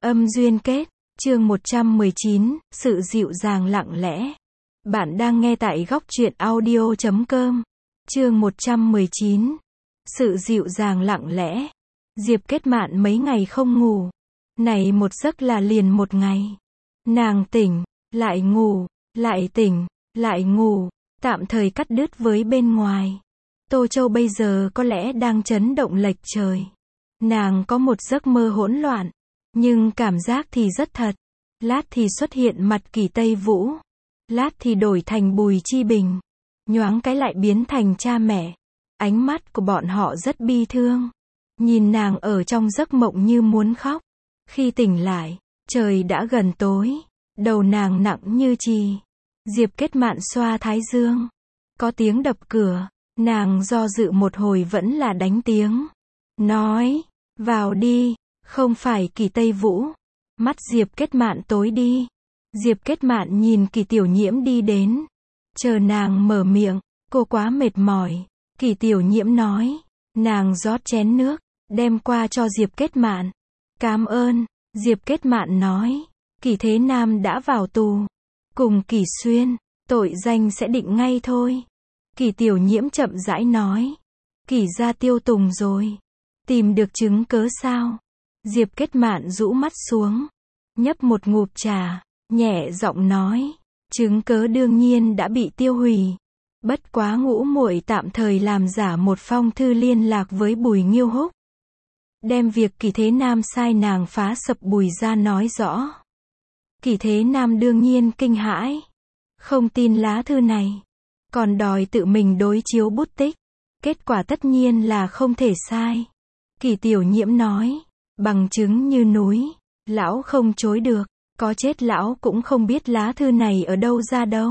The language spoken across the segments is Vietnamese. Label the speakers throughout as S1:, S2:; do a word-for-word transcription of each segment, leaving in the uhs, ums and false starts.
S1: Âm duyên kết, chương một trăm mười chín, sự dịu dàng lặng lẽ. Bạn đang nghe tại góc truyện audio chấm com. Chương một trăm mười chín, sự dịu dàng lặng lẽ. Diệp Kết Mạn mấy ngày không ngủ. Này một giấc là liền một ngày. Nàng tỉnh, lại ngủ, lại tỉnh, lại ngủ, tạm thời cắt đứt với bên ngoài. Tô Châu bây giờ có lẽ đang chấn động lệch trời. Nàng có một giấc mơ hỗn loạn, nhưng cảm giác thì rất thật. Lát thì xuất hiện mặt Kỳ Tây Vũ, lát thì đổi thành Bùi Chi Bình, nhoáng cái lại biến thành cha mẹ. Ánh mắt của bọn họ rất bi thương. Nhìn nàng ở trong giấc mộng như muốn khóc. Khi tỉnh lại, trời đã gần tối, đầu nàng nặng như chì. Diệp Kết Mạn xoa thái dương. Có tiếng đập cửa, nàng do dự một hồi vẫn là đánh tiếng. Nói, vào đi, không phải Kỳ Tây Vũ. Mắt Diệp Kết Mạn tối đi. Diệp Kết Mạn nhìn Kỳ Tiểu Nhiễm đi đến. Chờ nàng mở miệng, cô quá mệt mỏi. Kỳ Tiểu Nhiễm nói, nàng rót chén nước, đem qua cho Diệp Kết Mạn. Cảm ơn, Diệp Kết Mạn nói, Kỳ Thế Nam đã vào tù. Cùng Kỳ Xuyên, tội danh sẽ định ngay thôi. Kỳ Tiểu Nhiễm chậm rãi nói, Kỳ gia tiêu tùng rồi. Tìm được chứng cớ sao? Diệp Kết Mạn rũ mắt xuống, nhấp một ngụm trà, nhẹ giọng nói, chứng cớ đương nhiên đã bị tiêu hủy. Bất quá Ngũ muội tạm thời làm giả một phong thư liên lạc với Bùi Nghiêu Húc. Đem việc Kỳ Thế Nam sai nàng phá sập Bùi gia nói rõ. Kỳ Thế Nam đương nhiên kinh hãi. Không tin lá thư này. Còn đòi tự mình đối chiếu bút tích. Kết quả tất nhiên là không thể sai. Kỳ Tiểu Nhiễm nói, bằng chứng như núi, lão không chối được, có chết lão cũng không biết lá thư này ở đâu ra đâu.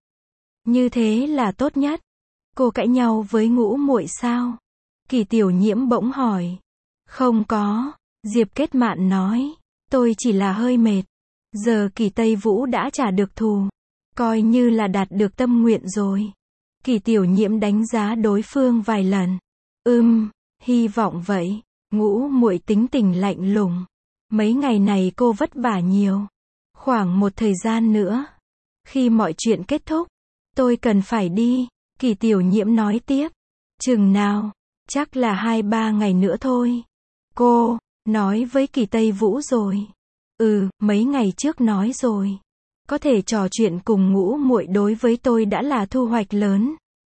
S1: Như thế là tốt nhất. Cô cãi nhau với Ngũ muội sao? Kỳ Tiểu Nhiễm bỗng hỏi. Không có, Diệp Kết Mạn nói, tôi chỉ là hơi mệt. Giờ Kỳ Tây Vũ đã trả được thù, coi như là đạt được tâm nguyện rồi. Kỳ Tiểu Nhiễm đánh giá đối phương vài lần. Ừm, hy vọng vậy. Ngũ muội tính tình lạnh lùng. Mấy ngày này cô vất vả nhiều. Khoảng một thời gian nữa, khi mọi chuyện kết thúc, tôi cần phải đi. Kỳ Tiểu Nhiễm nói tiếp. Chừng nào? Chắc là hai ba ngày nữa thôi. Cô nói với Kỳ Tây Vũ rồi. Ừ, mấy ngày trước nói rồi. Có thể trò chuyện cùng Ngũ muội đối với tôi đã là thu hoạch lớn.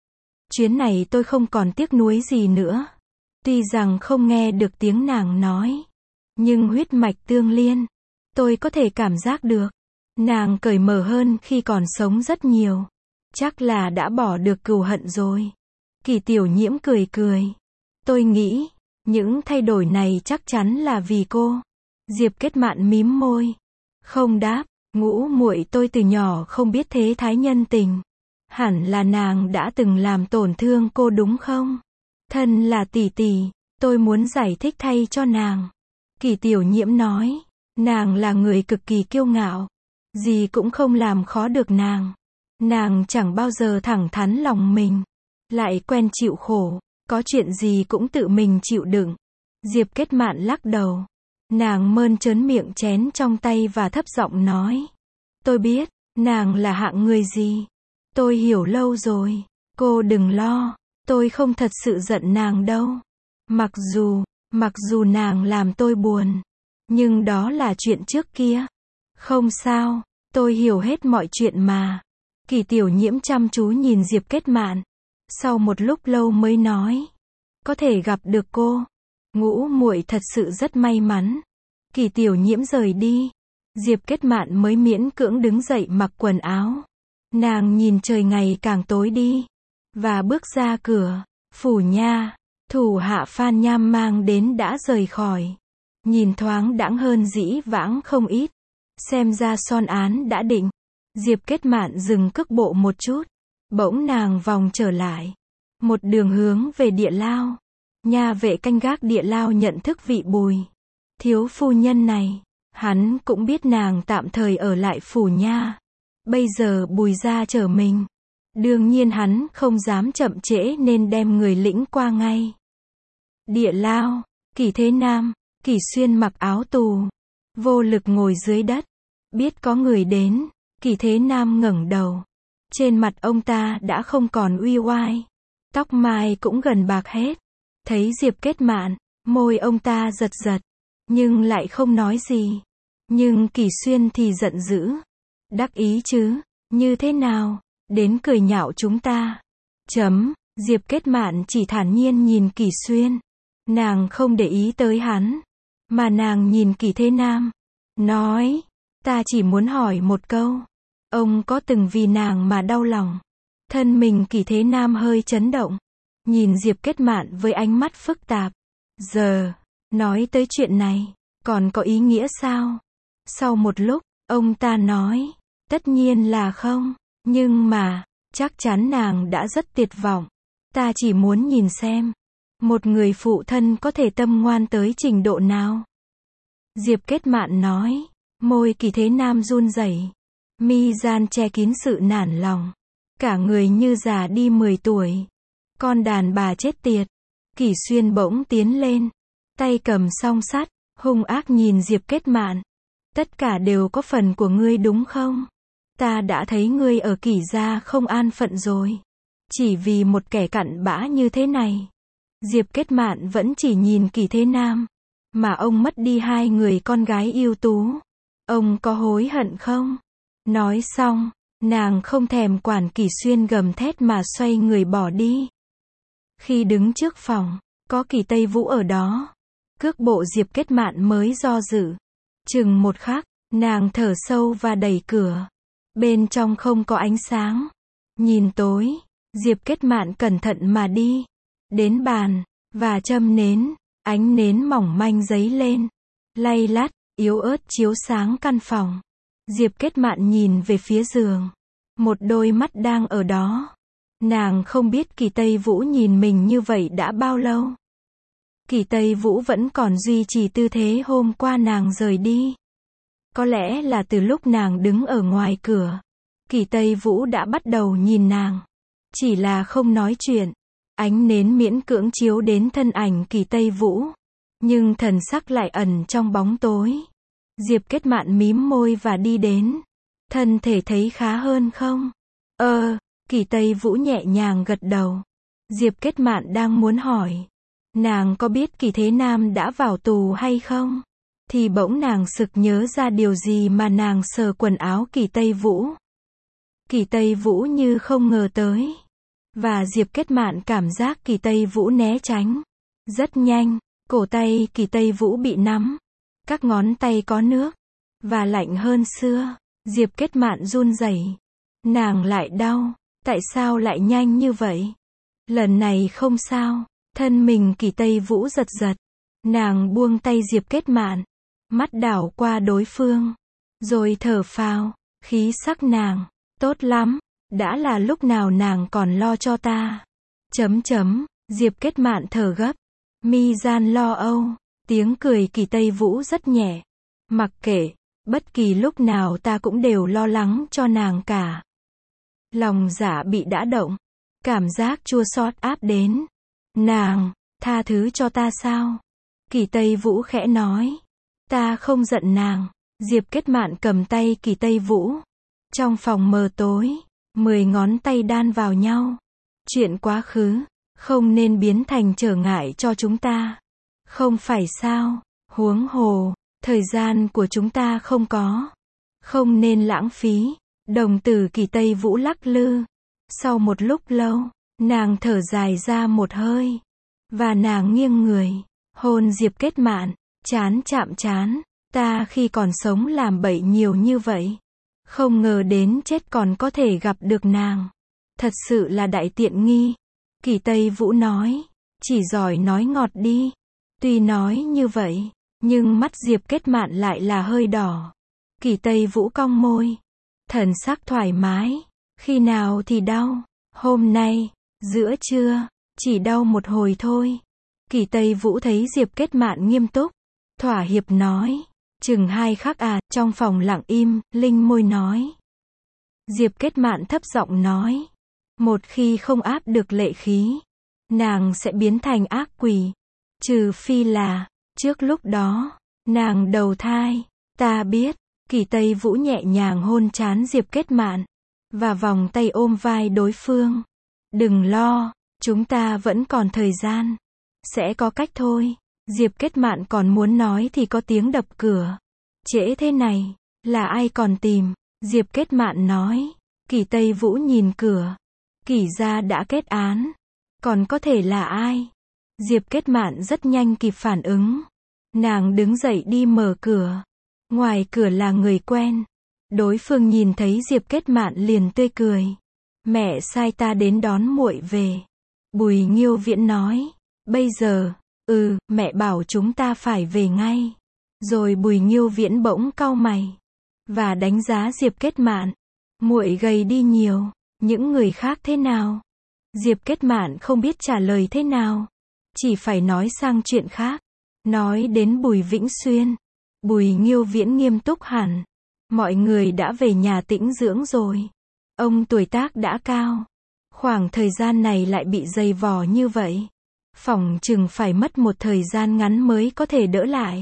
S1: Chuyến này tôi không còn tiếc nuối gì nữa. Tuy rằng không nghe được tiếng nàng nói, nhưng huyết mạch tương liên, tôi có thể cảm giác được. Nàng cởi mở hơn khi còn sống rất nhiều. Chắc là đã bỏ được cừu hận rồi. Kỳ Tiểu Nhiễm cười cười. Tôi nghĩ, những thay đổi này chắc chắn là vì cô. Diệp Kết Mạn mím môi. Không đáp, Ngũ muội tôi từ nhỏ không biết thế thái nhân tình. Hẳn là nàng đã từng làm tổn thương cô đúng không? Thân là tỷ tỷ, tôi muốn giải thích thay cho nàng. Kỳ Tiểu Nhiễm nói, nàng là người cực kỳ kiêu ngạo. Gì cũng không làm khó được nàng. Nàng chẳng bao giờ thẳng thắn lòng mình. Lại quen chịu khổ, có chuyện gì cũng tự mình chịu đựng. Diệp Kết Mạn lắc đầu. Nàng mơn trớn miệng chén trong tay và thấp giọng nói. Tôi biết, nàng là hạng người gì. Tôi hiểu lâu rồi. Cô đừng lo. Tôi không thật sự giận nàng đâu. Mặc dù, mặc dù nàng làm tôi buồn. Nhưng đó là chuyện trước kia. Không sao, tôi hiểu hết mọi chuyện mà. Kỳ Tiểu Nhiễm chăm chú nhìn Diệp Kết Mạn. Sau một lúc lâu mới nói. Có thể gặp được cô. Ngũ muội thật sự rất may mắn. Kỳ Tiểu Nhiễm rời đi. Diệp Kết Mạn mới miễn cưỡng đứng dậy mặc quần áo. Nàng nhìn trời ngày càng tối đi. Và bước ra cửa. Phủ nha, thủ hạ Phan Nham mang đến đã rời khỏi. Nhìn thoáng đãng hơn dĩ vãng không ít. Xem ra son án đã định. Diệp Kết Mạn dừng cước bộ một chút. Bỗng nàng vòng trở lại. Một đường hướng về địa lao. Nha vệ canh gác địa lao nhận thức vị Bùi thiếu phu nhân này. Hắn cũng biết nàng tạm thời ở lại phủ nha. Bây giờ Bùi gia chờ mình. Đương nhiên hắn không dám chậm trễ nên đem người lĩnh qua ngay. Địa lao, Kỳ Thế Nam, Kỳ Xuyên mặc áo tù. vô lực ngồi dưới đất. Biết có người đến, Kỳ Thế Nam ngẩng đầu. Trên mặt ông ta đã không còn uy oai. Tóc mai cũng gần bạc hết. Thấy Diệp Kết Mạn, môi ông ta giật giật, nhưng lại không nói gì. Nhưng Kỳ Xuyên thì giận dữ. Đắc ý chứ, như thế nào, đến cười nhạo chúng ta. Chấm, Diệp Kết Mạn chỉ thản nhiên nhìn Kỳ Xuyên. Nàng không để ý tới hắn, mà nàng nhìn Kỳ Thế Nam. Nói, ta chỉ muốn hỏi một câu. Ông có từng vì nàng mà đau lòng? Thân mình Kỳ Thế Nam hơi chấn động. Nhìn Diệp Kết Mạn với ánh mắt phức tạp. Giờ, nói tới chuyện này, còn có ý nghĩa sao? Sau một lúc, ông ta nói, tất nhiên là không, nhưng mà, chắc chắn nàng đã rất tuyệt vọng. Ta chỉ muốn nhìn xem, một người phụ thân có thể tâm ngoan tới trình độ nào. Diệp Kết Mạn nói, môi Kỳ Thế Nam run rẩy, mi gian che kín sự nản lòng. Cả người như già đi mười tuổi. Con đàn bà chết tiệt. Kỳ Xuyên bỗng tiến lên, tay cầm song sắt, hung ác nhìn Diệp Kết Mạn. Tất cả đều có phần của ngươi đúng không? Ta đã thấy ngươi ở Kỳ gia không an phận rồi. Chỉ vì một kẻ cặn bã như thế này. Diệp Kết Mạn vẫn chỉ nhìn Kỳ Thế Nam. Mà ông mất đi hai người con gái ưu tú. Ông có hối hận không? Nói xong, nàng không thèm quản Kỳ Xuyên gầm thét mà xoay người bỏ đi. Khi đứng trước phòng, có Kỳ Tây Vũ ở đó. Cước bộ Diệp Kết Mạn mới do dự. Chừng một khắc, nàng thở sâu và đẩy cửa. Bên trong không có ánh sáng. Nhìn tối, Diệp Kết Mạn cẩn thận mà đi. Đến bàn, và châm nến, ánh nến mỏng manh giấy lên. Lay lắt, yếu ớt chiếu sáng căn phòng. Diệp Kết Mạn nhìn về phía giường. Một đôi mắt đang ở đó. Nàng không biết Kỳ Tây Vũ nhìn mình như vậy đã bao lâu. Kỳ Tây Vũ vẫn còn duy trì tư thế hôm qua nàng rời đi. Có lẽ là từ lúc nàng đứng ở ngoài cửa, Kỳ Tây Vũ đã bắt đầu nhìn nàng. Chỉ là không nói chuyện. Ánh nến miễn cưỡng chiếu đến thân ảnh Kỳ Tây Vũ. Nhưng thần sắc lại ẩn trong bóng tối. Diệp Kết Mạn mím môi và đi đến. Thân thể thấy khá hơn không? Ờ, Kỳ Tây Vũ nhẹ nhàng gật đầu. Diệp Kết Mạn đang muốn hỏi. Nàng có biết Kỳ Thế Nam đã vào tù hay không? Thì bỗng nàng sực nhớ ra điều gì mà nàng sờ quần áo Kỳ Tây Vũ. Kỳ Tây Vũ như không ngờ tới. Và Diệp Kết Mạn cảm giác Kỳ Tây Vũ né tránh. Rất nhanh, cổ tay Kỳ Tây Vũ bị nắm. Các ngón tay có nước. Và lạnh hơn xưa. Diệp Kết Mạn run rẩy. Nàng lại đau. Tại sao lại nhanh như vậy? Lần này không sao. Thân mình Kỳ Tây Vũ giật giật. Nàng buông tay Diệp Kết Mạn. Mắt đảo qua đối phương. Rồi thở phào. Khí sắc nàng. Tốt lắm. Đã là lúc nào nàng còn lo cho ta. Chấm chấm. Diệp Kết Mạn thở gấp. Mi gian lo âu. Tiếng cười Kỳ Tây Vũ rất nhẹ. Mặc kệ. Bất kỳ lúc nào ta cũng đều lo lắng cho nàng cả. Lòng dạ bị đã động. Cảm giác chua xót áp đến. Nàng, tha thứ cho ta sao? Kỳ Tây Vũ khẽ nói. Ta không giận nàng. Diệp Kết Mạn cầm tay Kỳ Tây Vũ. Trong phòng mờ tối, mười ngón tay đan vào nhau. Chuyện quá khứ, không nên biến thành trở ngại cho chúng ta. Không phải sao? Huống hồ, thời gian của chúng ta không có. Không nên lãng phí. Đồng tử Kỳ Tây Vũ lắc lư. Sau một lúc lâu, nàng thở dài ra một hơi. Và nàng nghiêng người, hôn Diệp Kết Mạn, chán chạm chán. Ta khi còn sống làm bậy nhiều như vậy. Không ngờ đến chết còn có thể gặp được nàng. Thật sự là đại tiện nghi. Kỳ Tây Vũ nói. Chỉ giỏi nói ngọt đi. Tuy nói như vậy, nhưng mắt Diệp Kết Mạn lại là hơi đỏ. Kỳ Tây Vũ cong môi. Thần sắc thoải mái. Khi nào thì đau? Hôm nay, giữa trưa, chỉ đau một hồi thôi. Kỳ Tây Vũ thấy Diệp Kết Mạn nghiêm túc. Thỏa hiệp nói. Chừng hai khắc à, trong phòng lặng im, Linh môi nói. Diệp Kết Mạn thấp giọng nói. Một khi không áp được lệ khí, nàng sẽ biến thành ác quỷ. Trừ phi là, trước lúc đó, nàng đầu thai. Ta biết. Kỷ Tây Vũ nhẹ nhàng hôn trán Diệp Kết Mạn, và vòng tay ôm vai đối phương. Đừng lo, chúng ta vẫn còn thời gian. Sẽ có cách thôi. Diệp Kết Mạn còn muốn nói thì có tiếng đập cửa. Trễ thế này, là ai còn tìm? Diệp Kết Mạn nói. Kỷ Tây Vũ nhìn cửa. Kỷ gia đã kết án. Còn có thể là ai? Diệp Kết Mạn rất nhanh kịp phản ứng. Nàng đứng dậy đi mở cửa. Ngoài cửa là người quen. Đối phương nhìn thấy Diệp Kết Mạn liền tươi cười. Mẹ sai ta đến đón muội về. Bùi Nghiêu Viễn nói. Bây giờ, ừ, mẹ bảo chúng ta phải về ngay. Rồi Bùi Nghiêu Viễn bỗng cau mày. Và đánh giá Diệp Kết Mạn. Muội gầy đi nhiều. Những người khác thế nào? Diệp Kết Mạn không biết trả lời thế nào. Chỉ phải nói sang chuyện khác. Nói đến Bùi Vĩnh Xuyên. Bùi Nghiêu Viễn nghiêm túc hẳn. Mọi người đã về nhà tĩnh dưỡng rồi. Ông tuổi tác đã cao. Khoảng thời gian này lại bị dày vò như vậy. Phỏng chừng phải mất một thời gian ngắn mới có thể đỡ lại.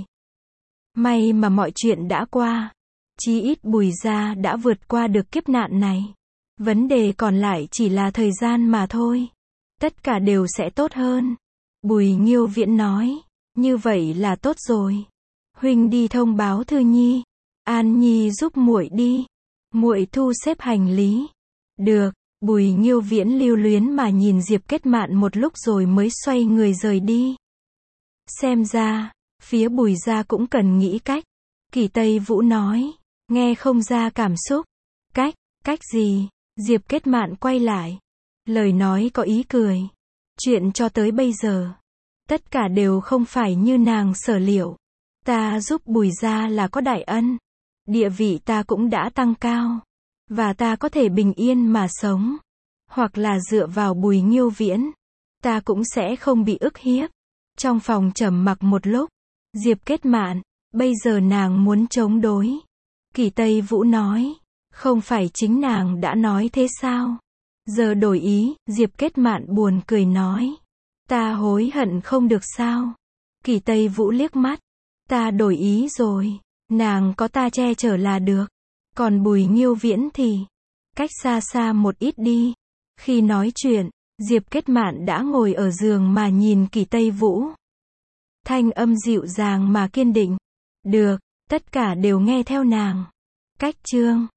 S1: May mà mọi chuyện đã qua. Chí ít Bùi gia đã vượt qua được kiếp nạn này. Vấn đề còn lại chỉ là thời gian mà thôi. Tất cả đều sẽ tốt hơn. Bùi Nghiêu Viễn nói. Như vậy là tốt rồi. Huynh đi thông báo Thư Nhi. An Nhi giúp muội đi. Muội thu xếp hành lý. Được. Bùi Nghiêu Viễn lưu luyến mà nhìn Diệp Kết Mạn một lúc rồi mới xoay người rời đi. Xem ra, phía Bùi gia cũng cần nghĩ cách. Kỷ Tây Vũ nói. Nghe không ra cảm xúc. Cách, cách gì? Diệp Kết Mạn quay lại. Lời nói có ý cười. Chuyện cho tới bây giờ. Tất cả đều không phải như nàng sở liệu. Ta giúp Bùi gia là có đại ân. Địa vị ta cũng đã tăng cao. Và ta có thể bình yên mà sống. Hoặc là dựa vào Bùi Nghiêu Viễn. Ta cũng sẽ không bị ức hiếp. Trong phòng trầm mặc một lúc. Diệp Kết Mạn. Bây giờ nàng muốn chống đối. Kỷ Tây Vũ nói. Không phải chính nàng đã nói thế sao? Giờ đổi ý. Diệp Kết Mạn buồn cười nói. Ta hối hận không được sao? Kỷ Tây Vũ liếc mắt. Ta đổi ý rồi. Nàng có ta che chở là được. Còn Bùi Nghiêu Viễn thì cách xa xa một ít đi. Khi nói chuyện, Diệp Kết Mạn đã ngồi ở giường mà nhìn Kỷ Tây Vũ. Thanh âm dịu dàng mà kiên định. Được, tất cả đều nghe theo nàng. Cách chương